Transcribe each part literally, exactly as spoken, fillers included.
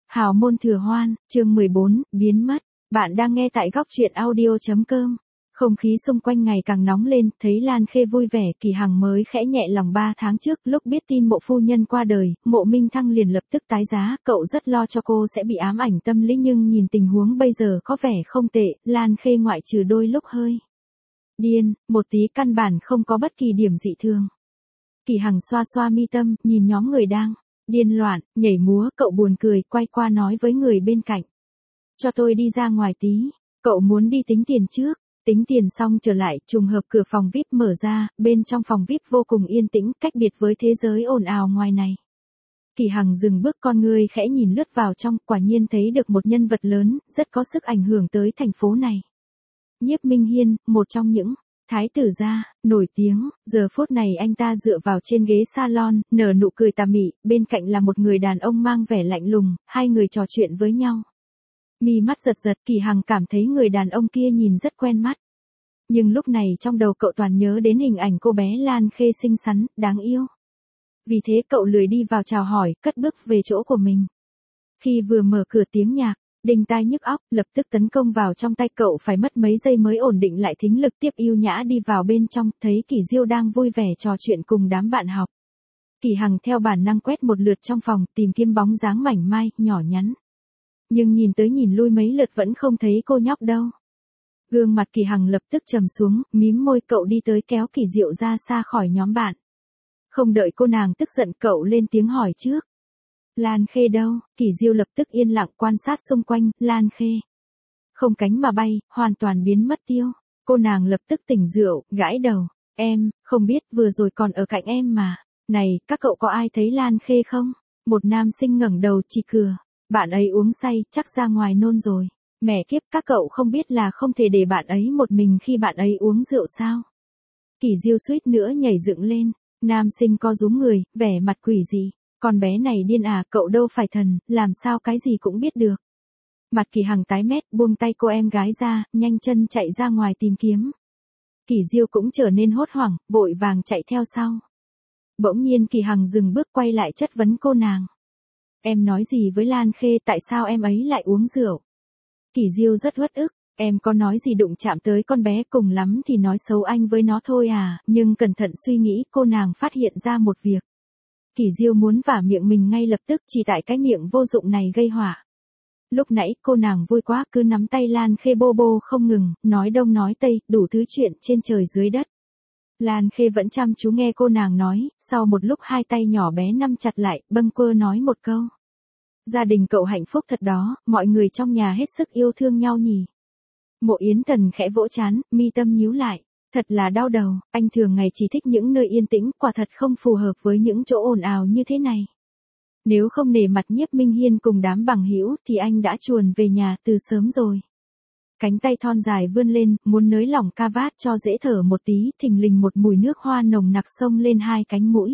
Hào môn thừa hoan, chương mười bốn, biến mất. Bạn đang nghe tại góc truyện audio chấm com. Không khí xung quanh ngày càng nóng lên, thấy Lan Khê vui vẻ, Kỳ Hằng mới khẽ nhẹ lòng ba tháng trước, lúc biết tin mộ phu nhân qua đời, mộ Minh Thăng liền lập tức tái giá, cậu rất lo cho cô sẽ bị ám ảnh tâm lý nhưng nhìn tình huống bây giờ có vẻ không tệ, Lan Khê ngoại trừ đôi lúc hơi điên, một tí căn bản không có bất kỳ điểm dị thường. Kỳ Hằng xoa xoa mi tâm, nhìn nhóm người đang điên loạn, nhảy múa, cậu buồn cười, quay qua nói với người bên cạnh. Cho tôi đi ra ngoài tí, cậu muốn đi tính tiền trước. Tính tiền xong trở lại, trùng hợp cửa phòng vi ai pi mở ra, bên trong phòng vi ai pi vô cùng yên tĩnh, cách biệt với thế giới ồn ào ngoài này. Kỳ Hằng dừng bước, con ngươi khẽ nhìn lướt vào trong, quả nhiên thấy được một nhân vật lớn, rất có sức ảnh hưởng tới thành phố này. Nhiếp Minh Hiên, một trong những thái tử gia nổi tiếng, giờ phút này anh ta dựa vào trên ghế salon, nở nụ cười tà mị, bên cạnh là một người đàn ông mang vẻ lạnh lùng, hai người trò chuyện với nhau. Mi mắt giật giật, Kỳ Hằng cảm thấy người đàn ông kia nhìn rất quen mắt. Nhưng lúc này trong đầu cậu toàn nhớ đến hình ảnh cô bé Lan Khê xinh xắn, đáng yêu. Vì thế cậu lười đi vào chào hỏi, cất bước về chỗ của mình. Khi vừa mở cửa tiếng nhạc, đinh tai nhức óc, lập tức tấn công vào trong tay cậu, phải mất mấy giây mới ổn định lại thính lực, tiếp yêu nhã đi vào bên trong, thấy Kỳ Diêu đang vui vẻ trò chuyện cùng đám bạn học. Kỳ Hằng theo bản năng quét một lượt trong phòng, tìm kiếm bóng dáng mảnh mai, nhỏ nhắn. Nhưng nhìn tới nhìn lui mấy lượt vẫn không thấy cô nhóc đâu. Gương mặt Kỳ Hằng lập tức trầm xuống, mím môi, cậu đi tới kéo Kỳ Diệu ra xa khỏi nhóm bạn. Không đợi cô nàng tức giận, cậu lên tiếng hỏi trước. Lan Khê đâu? Kỳ Diêu lập tức yên lặng quan sát xung quanh, Lan Khê không cánh mà bay, hoàn toàn biến mất tiêu. Cô nàng lập tức tỉnh rượu, gãi đầu. Em, không biết, vừa rồi còn ở cạnh em mà. Này, các cậu có ai thấy Lan Khê không? Một nam sinh ngẩng đầu chỉ cửa. Bạn ấy uống say, chắc ra ngoài nôn rồi. Mẹ kiếp, các cậu không biết là không thể để bạn ấy một mình khi bạn ấy uống rượu sao? Kỳ Diêu suýt nữa nhảy dựng lên. Nam sinh co rúm người, vẻ mặt quỷ gì. Con bé này điên à, cậu đâu phải thần, làm sao cái gì cũng biết được. Mặt Kỳ Hằng tái mét, buông tay cô em gái ra, nhanh chân chạy ra ngoài tìm kiếm. Kỳ Diêu cũng trở nên hốt hoảng, vội vàng chạy theo sau. Bỗng nhiên Kỳ Hằng dừng bước, quay lại chất vấn cô nàng. Em nói gì với Lan Khê, tại sao em ấy lại uống rượu? Kỳ Diêu rất uất ức, em có nói gì đụng chạm tới con bé, cùng lắm thì nói xấu anh với nó thôi à, nhưng cẩn thận suy nghĩ, cô nàng phát hiện ra một việc. Kỳ Diêu muốn vả miệng mình ngay lập tức, chỉ tại cái miệng vô dụng này gây họa. Lúc nãy cô nàng vui quá, cứ nắm tay Lan Khê bô bô không ngừng, nói đông nói tây, đủ thứ chuyện trên trời dưới đất. Lan Khê vẫn chăm chú nghe cô nàng nói, sau một lúc hai tay nhỏ bé nắm chặt lại, bâng quơ nói một câu. Gia đình cậu hạnh phúc thật đó, mọi người trong nhà hết sức yêu thương nhau nhỉ. Mộ Yến Thần khẽ vỗ trán, mi tâm nhíu lại. Thật là đau đầu, anh thường ngày chỉ thích những nơi yên tĩnh, quả thật không phù hợp với những chỗ ồn ào như thế này. Nếu không nể mặt Nhiếp Minh Hiên cùng đám bằng hữu thì anh đã chuồn về nhà từ sớm rồi. Cánh tay thon dài vươn lên, muốn nới lỏng ca vát cho dễ thở một tí, thình lình một mùi nước hoa nồng nặc xông lên hai cánh mũi.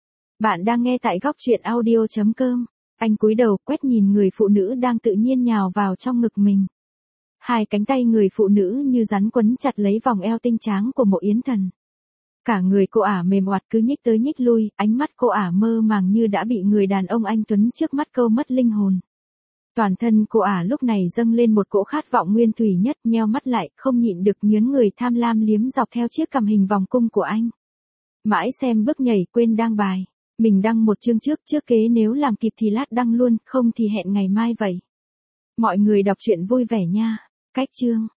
Bạn đang nghe tại góc truyện audio chấm com. Anh cúi đầu quét nhìn người phụ nữ đang tự nhiên nhào vào trong ngực mình. Hai cánh tay người phụ nữ như rắn quấn chặt lấy vòng eo tinh tráng của Mộ Yến Thần. Cả người cô ả mềm oặt cứ nhích tới nhích lui, ánh mắt cô ả mơ màng như đã bị người đàn ông anh tuấn trước mắt câu mất linh hồn. Toàn thân cô ả lúc này dâng lên một cỗ khát vọng nguyên thủy nhất, nheo mắt lại, không nhịn được nhớn người tham lam liếm dọc theo chiếc cằm hình vòng cung của anh. Mãi xem bước nhảy quên đăng bài. Mình đăng một chương trước, trước kế nếu làm kịp thì lát đăng luôn, không thì hẹn ngày mai vậy. Mọi người đọc truyện vui vẻ nha. Cách chương.